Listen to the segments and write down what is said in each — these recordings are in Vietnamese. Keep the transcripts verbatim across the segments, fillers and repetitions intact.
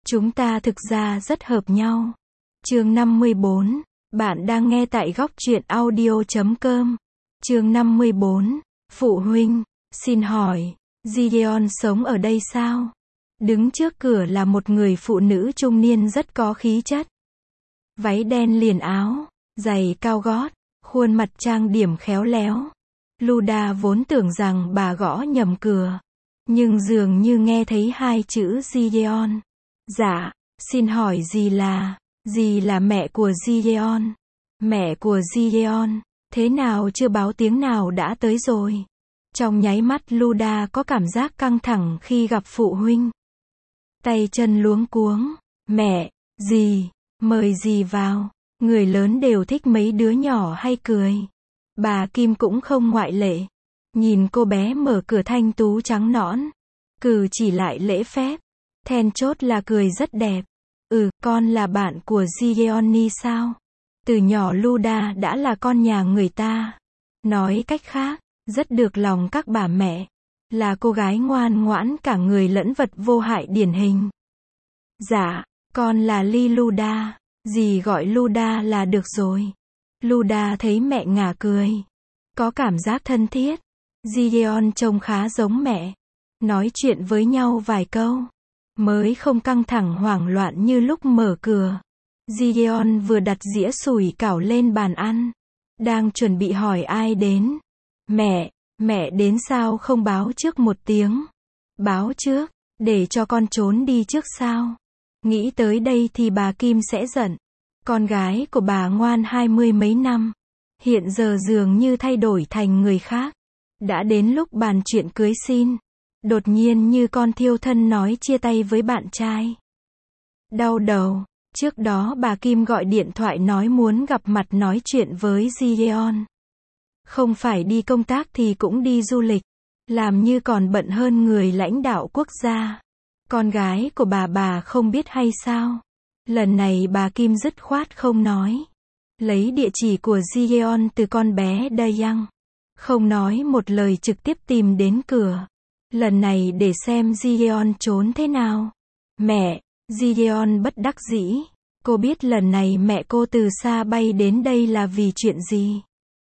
Chúng ta thực ra rất hợp nhau. Chương năm mươi bốn. Bạn đang nghe tại góc truyện audio chấm com. Chương năm mươi bốn. Phụ huynh, xin hỏi, Gideon sống ở đây sao? Đứng trước cửa là một người phụ nữ trung niên rất có khí chất. Váy đen liền áo, giày cao gót, khuôn mặt trang điểm khéo léo. Luda vốn tưởng rằng bà gõ nhầm cửa, nhưng dường như nghe thấy hai chữ Gideon. Dạ, xin hỏi dì là, dì là mẹ của Gideon. Mẹ của Gideon, thế nào chưa báo tiếng nào đã tới rồi. Trong nháy mắt Luda có cảm giác căng thẳng khi gặp phụ huynh. Tay chân luống cuống, mẹ, dì, mời dì vào. Người lớn đều thích mấy đứa nhỏ hay cười. Bà Kim cũng không ngoại lệ. Nhìn cô bé mở cửa thanh tú trắng nõn, cử chỉ lại lễ phép. Then chốt là cười rất đẹp. Ừ, con là bạn của Gideon sao? Từ nhỏ Luda đã là con nhà người ta. Nói cách khác, rất được lòng các bà mẹ. Là cô gái ngoan ngoãn cả người lẫn vật vô hại điển hình. Dạ, con là Ly Luda. Dì gọi Luda là được rồi. Luda thấy mẹ ngả cười. Có cảm giác thân thiết. Gideon trông khá giống mẹ. Nói chuyện với nhau vài câu. Mới không căng thẳng hoảng loạn như lúc mở cửa. Gideon vừa đặt dĩa sủi cảo lên bàn ăn. Đang chuẩn bị hỏi ai đến. Mẹ, mẹ đến sao không báo trước một tiếng? Báo trước, để cho con trốn đi trước sao? Nghĩ tới đây thì bà Kim sẽ giận. Con gái của bà ngoan hai mươi mấy năm. Hiện giờ dường như thay đổi thành người khác. Đã đến lúc bàn chuyện cưới xin. Đột nhiên như con thiêu thân nói chia tay với bạn trai. Đau đầu. Trước đó bà Kim gọi điện thoại nói muốn gặp mặt nói chuyện với Gideon. Không phải đi công tác thì cũng đi du lịch. Làm như còn bận hơn người lãnh đạo quốc gia. Con gái của bà bà không biết hay sao? Lần này bà Kim dứt khoát không nói. Lấy địa chỉ của Gideon từ con bé Dayang. Không nói một lời trực tiếp tìm đến cửa. Lần này để xem Gideon trốn thế nào. Mẹ, Gideon bất đắc dĩ. Cô biết lần này mẹ cô từ xa bay đến đây là vì chuyện gì.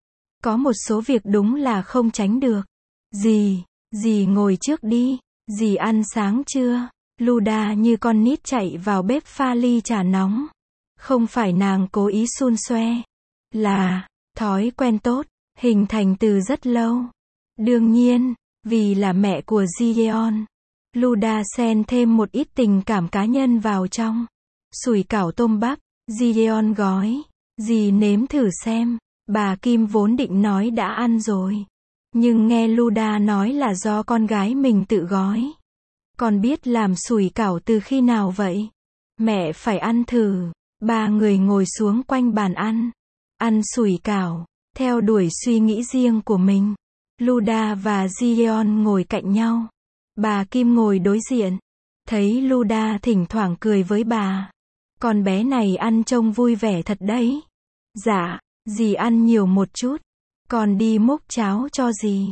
Có một số việc đúng là không tránh được. Dì, dì ngồi trước đi. Dì ăn sáng chưa? Luda như con nít chạy vào bếp pha ly trà nóng. Không phải nàng cố ý xun xoe. Là, thói quen tốt, hình thành từ rất lâu. Đương nhiên, vì là mẹ của Gideon. Luda xen thêm một ít tình cảm cá nhân vào trong. Sủi cảo tôm bắp, Gideon gói. Dì nếm thử xem. Bà Kim vốn định nói đã ăn rồi. Nhưng nghe Luda nói là do con gái mình tự gói. Con biết làm sủi cảo từ khi nào vậy? Mẹ phải ăn thử. Ba người ngồi xuống quanh bàn ăn. Ăn sủi cảo. Theo đuổi suy nghĩ riêng của mình. Luda và Gideon ngồi cạnh nhau. Bà Kim ngồi đối diện. Thấy Luda thỉnh thoảng cười với bà. Con bé này ăn trông vui vẻ thật đấy. Dạ, dì ăn nhiều một chút. Con đi múc cháo cho dì.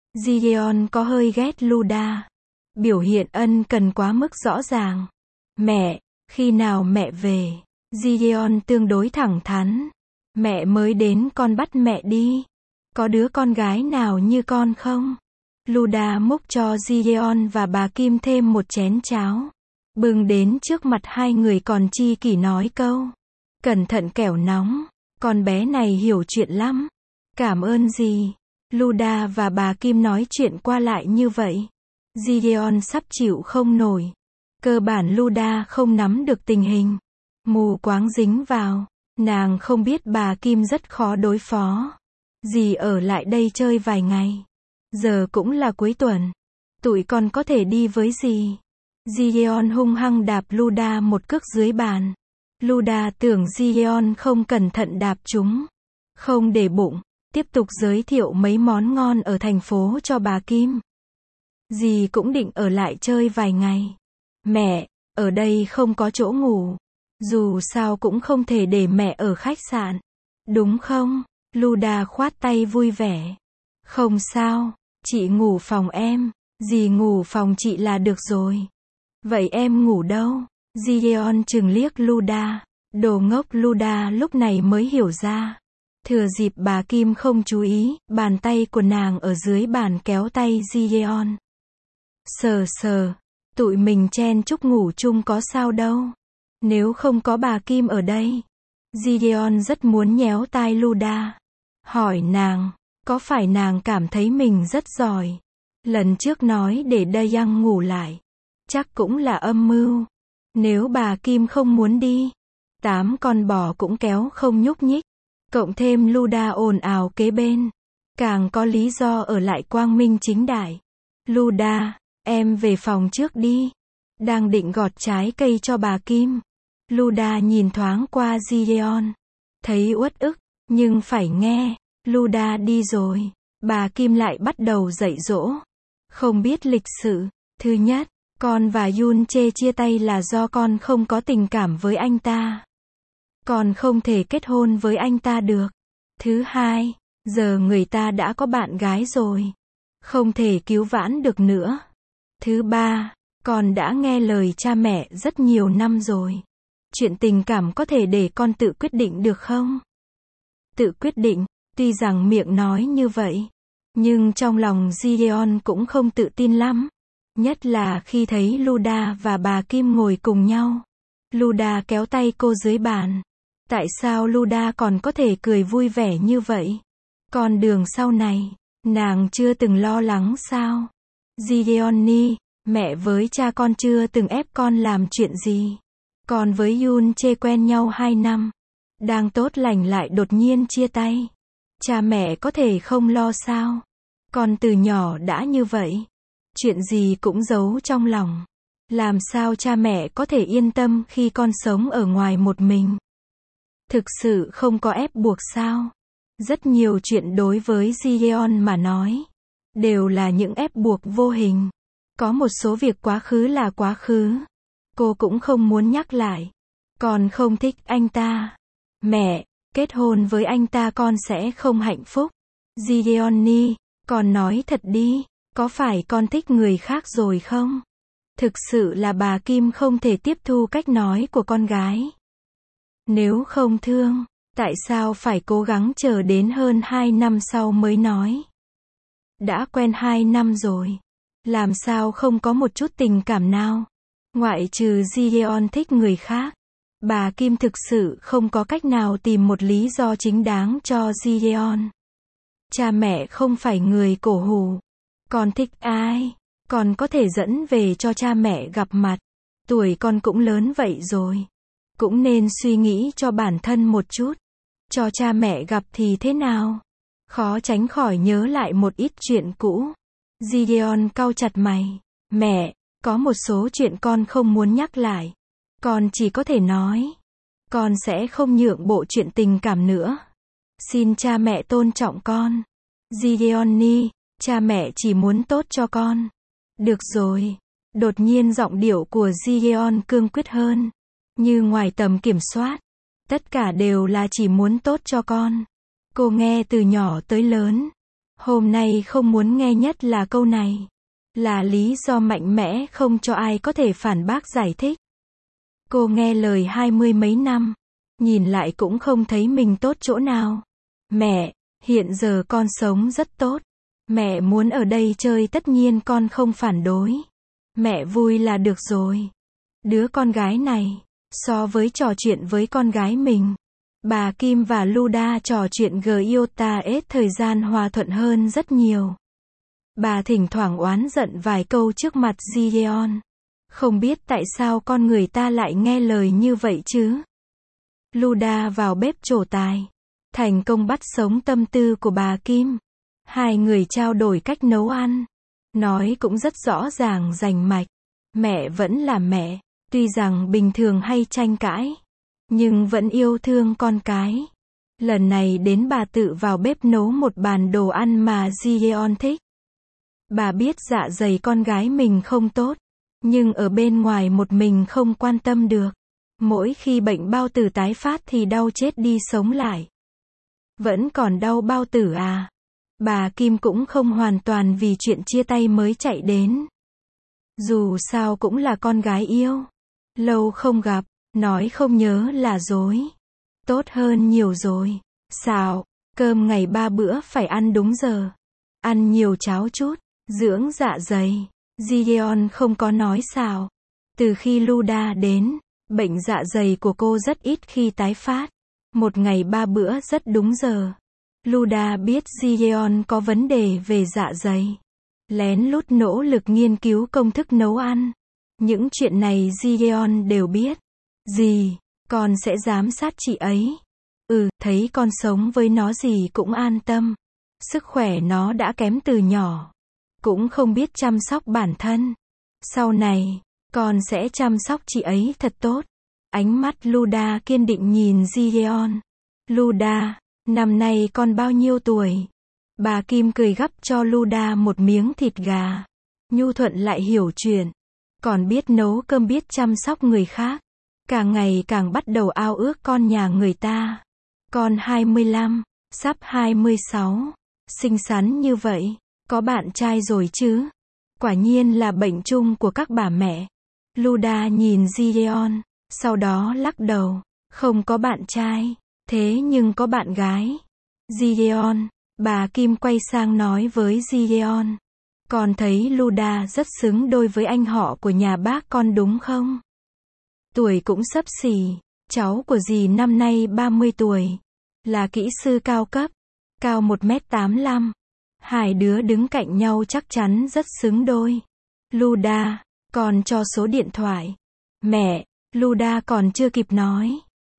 Gideon có hơi ghét Luda. Biểu hiện ân cần quá mức rõ ràng. Mẹ, khi nào mẹ về? Gideon tương đối thẳng thắn. Mẹ mới đến con bắt mẹ đi. Có đứa con gái nào như con không? Luda múc cho Gideon và bà Kim thêm một chén cháo. Bưng đến trước mặt hai người còn chi kỷ nói câu. Cẩn thận kẻo nóng. Con bé này hiểu chuyện lắm. Cảm ơn dì. Luda và bà Kim nói chuyện qua lại như vậy. Gideon sắp chịu không nổi. Cơ bản Luda không nắm được tình hình. Mù quáng dính vào. Nàng không biết bà Kim rất khó đối phó. Dì ở lại đây chơi vài ngày. Giờ cũng là cuối tuần. Tụi con có thể đi với dì. Gideon hung hăng đạp Luda một cước dưới bàn. Luda tưởng Gideon không cẩn thận đạp chúng. Không để bụng. Tiếp tục giới thiệu mấy món ngon ở thành phố cho bà Kim. Dì cũng định ở lại chơi vài ngày. Mẹ, ở đây không có chỗ ngủ. Dù sao cũng không thể để mẹ ở khách sạn. Đúng không? Luda khoát tay vui vẻ. Không sao, chị ngủ phòng em. Dì ngủ phòng chị là được rồi. Vậy em ngủ đâu? Gideon chừng liếc Luda. Đồ ngốc. Luda lúc này mới hiểu ra. Thừa dịp bà Kim không chú ý, bàn tay của nàng ở dưới bàn kéo tay Gideon. Sờ sờ. Tụi mình chen chúc ngủ chung có sao đâu. Nếu không có bà Kim ở đây. Gideon rất muốn nhéo tai Luda. Hỏi nàng, có phải nàng cảm thấy mình rất giỏi? Lần trước nói để Dayang ngủ lại. Chắc cũng là âm mưu. Nếu bà Kim không muốn đi, tám con bò cũng kéo không nhúc nhích. Cộng thêm Luda ồn ào kế bên. Càng có lý do ở lại quang minh chính đại. Luda, em về phòng trước đi. Đang định gọt trái cây cho bà Kim. Luda nhìn thoáng qua Gideon. Thấy uất ức, nhưng phải nghe. Luda đi rồi. Bà Kim lại bắt đầu dạy dỗ. Không biết lịch sự. Thứ nhất, con và Yun Che chia tay là do con không có tình cảm với anh ta. Con không thể kết hôn với anh ta được. Thứ hai, giờ người ta đã có bạn gái rồi. Không thể cứu vãn được nữa. Thứ ba, con đã nghe lời cha mẹ rất nhiều năm rồi. Chuyện tình cảm có thể để con tự quyết định được không? Tự quyết định, tuy rằng miệng nói như vậy. Nhưng trong lòng Gideon cũng không tự tin lắm. Nhất là khi thấy Luda và bà Kim ngồi cùng nhau. Luda kéo tay cô dưới bàn. Tại sao Luda còn có thể cười vui vẻ như vậy? Con đường sau này, nàng chưa từng lo lắng sao? Gideoni, mẹ với cha con chưa từng ép con làm chuyện gì. Con với Yun Che quen nhau hai năm. Đang tốt lành lại đột nhiên chia tay. Cha mẹ có thể không lo sao? Con từ nhỏ đã như vậy. Chuyện gì cũng giấu trong lòng. Làm sao cha mẹ có thể yên tâm khi con sống ở ngoài một mình? Thực sự không có ép buộc sao? Rất nhiều chuyện đối với Gideon mà nói. Đều là những ép buộc vô hình. Có một số việc quá khứ là quá khứ. Cô cũng không muốn nhắc lại. Con không thích anh ta. Mẹ, kết hôn với anh ta con sẽ không hạnh phúc. Gideoni, con nói thật đi. Có phải con thích người khác rồi không? Thực sự là bà Kim không thể tiếp thu cách nói của con gái. Nếu không thương, tại sao phải cố gắng chờ đến hơn hai năm sau mới nói? Đã quen hai năm rồi. Làm sao không có một chút tình cảm nào? Ngoại trừ Gideon thích người khác. Bà Kim thực sự không có cách nào tìm một lý do chính đáng cho Gideon. Cha mẹ không phải người cổ hủ. Con thích ai? Con có thể dẫn về cho cha mẹ gặp mặt. Tuổi con cũng lớn vậy rồi. Cũng nên suy nghĩ cho bản thân một chút. Cho cha mẹ gặp thì thế nào? Khó tránh khỏi nhớ lại một ít chuyện cũ. Gideon cau chặt mày. Mẹ, có một số chuyện con không muốn nhắc lại. Con chỉ có thể nói. Con sẽ không nhượng bộ chuyện tình cảm nữa. Xin cha mẹ tôn trọng con. Gideoni, cha mẹ chỉ muốn tốt cho con. Được rồi. Đột nhiên giọng điệu của Gideon cương quyết hơn. Như ngoài tầm kiểm soát. Tất cả đều là chỉ muốn tốt cho con. Cô nghe từ nhỏ tới lớn. Hôm nay không muốn nghe nhất là câu này. Là lý do mạnh mẽ không cho ai có thể phản bác giải thích. Cô nghe lời hai mươi mấy năm. Nhìn lại cũng không thấy mình tốt chỗ nào. Mẹ, hiện giờ con sống rất tốt. Mẹ muốn ở đây chơi tất nhiên con không phản đối. Mẹ vui là được rồi. Đứa con gái này, so với trò chuyện với con gái mình, bà Kim và Luda trò chuyện giota ít thời gian hòa thuận hơn rất nhiều. Bà thỉnh thoảng oán giận vài câu trước mặt Gideon. Không biết tại sao con người ta lại nghe lời như vậy chứ. Luda vào bếp trổ tài. Thành công bắt sống tâm tư của bà Kim. Hai người trao đổi cách nấu ăn. Nói cũng rất rõ ràng rành mạch. Mẹ vẫn là mẹ. Tuy rằng bình thường hay tranh cãi. Nhưng vẫn yêu thương con cái. Lần này đến bà tự vào bếp nấu một bàn đồ ăn mà Gideon thích. Bà biết dạ dày con gái mình không tốt. Nhưng ở bên ngoài một mình không quan tâm được. Mỗi khi bệnh bao tử tái phát thì đau chết đi sống lại. Vẫn còn đau bao tử à? Bà Kim cũng không hoàn toàn vì chuyện chia tay mới chạy đến. Dù sao cũng là con gái yêu. Lâu không gặp, nói không nhớ là dối. Tốt hơn nhiều rồi. Xào, cơm ngày ba bữa phải ăn đúng giờ. Ăn nhiều cháo chút, dưỡng dạ dày. Gideon không có nói xào. Từ khi Luda đến, bệnh dạ dày của cô rất ít khi tái phát. Một ngày ba bữa rất đúng giờ. Luda biết Gideon có vấn đề về dạ dày. Lén lút nỗ lực nghiên cứu công thức nấu ăn. Những chuyện này Gideon đều biết. Dì, con sẽ giám sát chị ấy. Ừ, thấy con sống với nó dì cũng an tâm. Sức khỏe nó đã kém từ nhỏ. Cũng không biết chăm sóc bản thân. Sau này, con sẽ chăm sóc chị ấy thật tốt. Ánh mắt Luda kiên định nhìn Gideon. Luda, năm nay con bao nhiêu tuổi? Bà Kim cười gắp cho Luda một miếng thịt gà. Nhu thuận lại hiểu chuyện. Còn biết nấu cơm, biết chăm sóc người khác. Càng ngày càng bắt đầu ao ước con nhà người ta. Con hai mươi lăm, sắp hai mươi sáu. Xinh xắn như vậy. Có bạn trai rồi chứ? Quả nhiên là bệnh chung của các bà mẹ. Luda nhìn Gideon, sau đó lắc đầu. Không có bạn trai. Thế nhưng có bạn gái. Gideon, bà Kim quay sang nói với Gideon. Con thấy Luda rất xứng đôi với anh họ của nhà bác con đúng không? Tuổi cũng xấp xỉ. Cháu của dì năm nay ba mươi tuổi. Là kỹ sư cao cấp. Cao một mét tám mươi lăm. Hai đứa đứng cạnh nhau chắc chắn rất xứng đôi. Luda, con cho số điện thoại. Mẹ, Luda còn chưa kịp nói.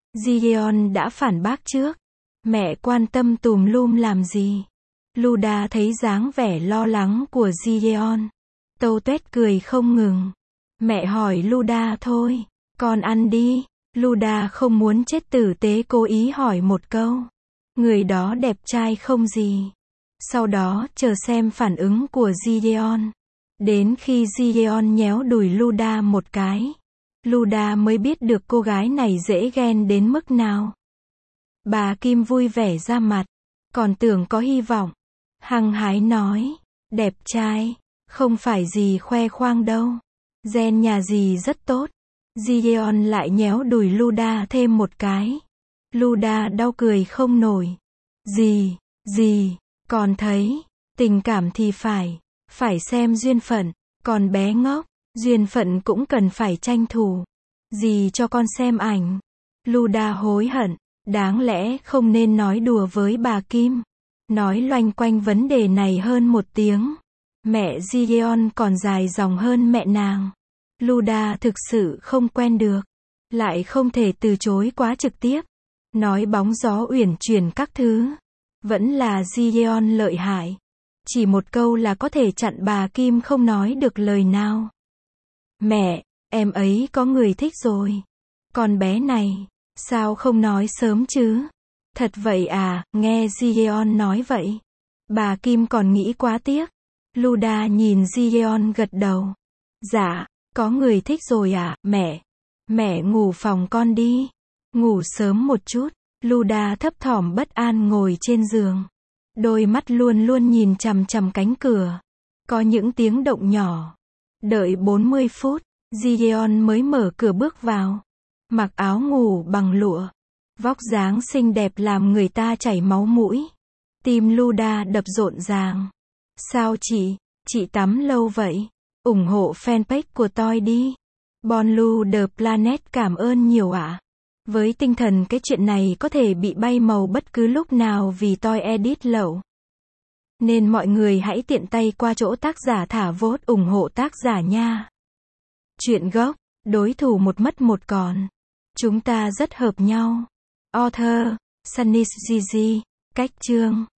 Gideon đã phản bác trước. Mẹ quan tâm tùm lum làm gì? Luda thấy dáng vẻ lo lắng của Gideon. Tâu tuét cười không ngừng. Mẹ hỏi Luda thôi. Con ăn đi. Luda không muốn chết tử tế cố ý hỏi một câu. Người đó đẹp trai không gì? Sau đó chờ xem phản ứng của Gideon. Đến khi Gideon nhéo đùi Luda một cái, Luda mới biết được cô gái này dễ ghen đến mức nào. Bà Kim vui vẻ ra mặt, còn tưởng có hy vọng. Hăng hái nói, đẹp trai, không phải gì khoe khoang đâu. Gen nhà dì rất tốt. Gideon lại nhéo đùi Luda thêm một cái. Luda đau cười không nổi. Dì, dì, con thấy, tình cảm thì phải, phải xem duyên phận, còn bé ngốc, duyên phận cũng cần phải tranh thủ. Dì cho con xem ảnh. Luda hối hận, đáng lẽ không nên nói đùa với bà Kim. Nói loanh quanh vấn đề này hơn một tiếng. Mẹ Gideon còn dài dòng hơn mẹ nàng. Luda thực sự không quen được, lại không thể từ chối quá trực tiếp. Nói bóng gió uyển chuyển các thứ. Vẫn là Gideon lợi hại. Chỉ một câu là có thể chặn bà Kim không nói được lời nào. Mẹ, em ấy có người thích rồi. Con bé này, sao không nói sớm chứ? Thật vậy à? Nghe Gideon nói vậy, bà Kim còn nghĩ quá tiếc. Luda nhìn Gideon gật đầu. Dạ, có người thích rồi à, mẹ? Mẹ ngủ phòng con đi. Ngủ sớm một chút. Luda thấp thỏm bất an ngồi trên giường. Đôi mắt luôn luôn nhìn chằm chằm cánh cửa. Có những tiếng động nhỏ. Đợi bốn mươi phút, Gideon mới mở cửa bước vào. Mặc áo ngủ bằng lụa. Vóc dáng xinh đẹp làm người ta chảy máu mũi. Tim Luda đập rộn ràng. Sao chị, chị tắm lâu vậy? Ủng hộ fanpage của tôi đi. Bonlu The Planet cảm ơn nhiều ạ. Với tinh thần cái chuyện này có thể bị bay màu bất cứ lúc nào vì tôi edit lậu. Nên mọi người hãy tiện tay qua chỗ tác giả thả vote ủng hộ tác giả nha. Chuyện gốc, đối thủ một mất một còn. Chúng ta rất hợp nhau. Author, Sunny Gigi, cách chương.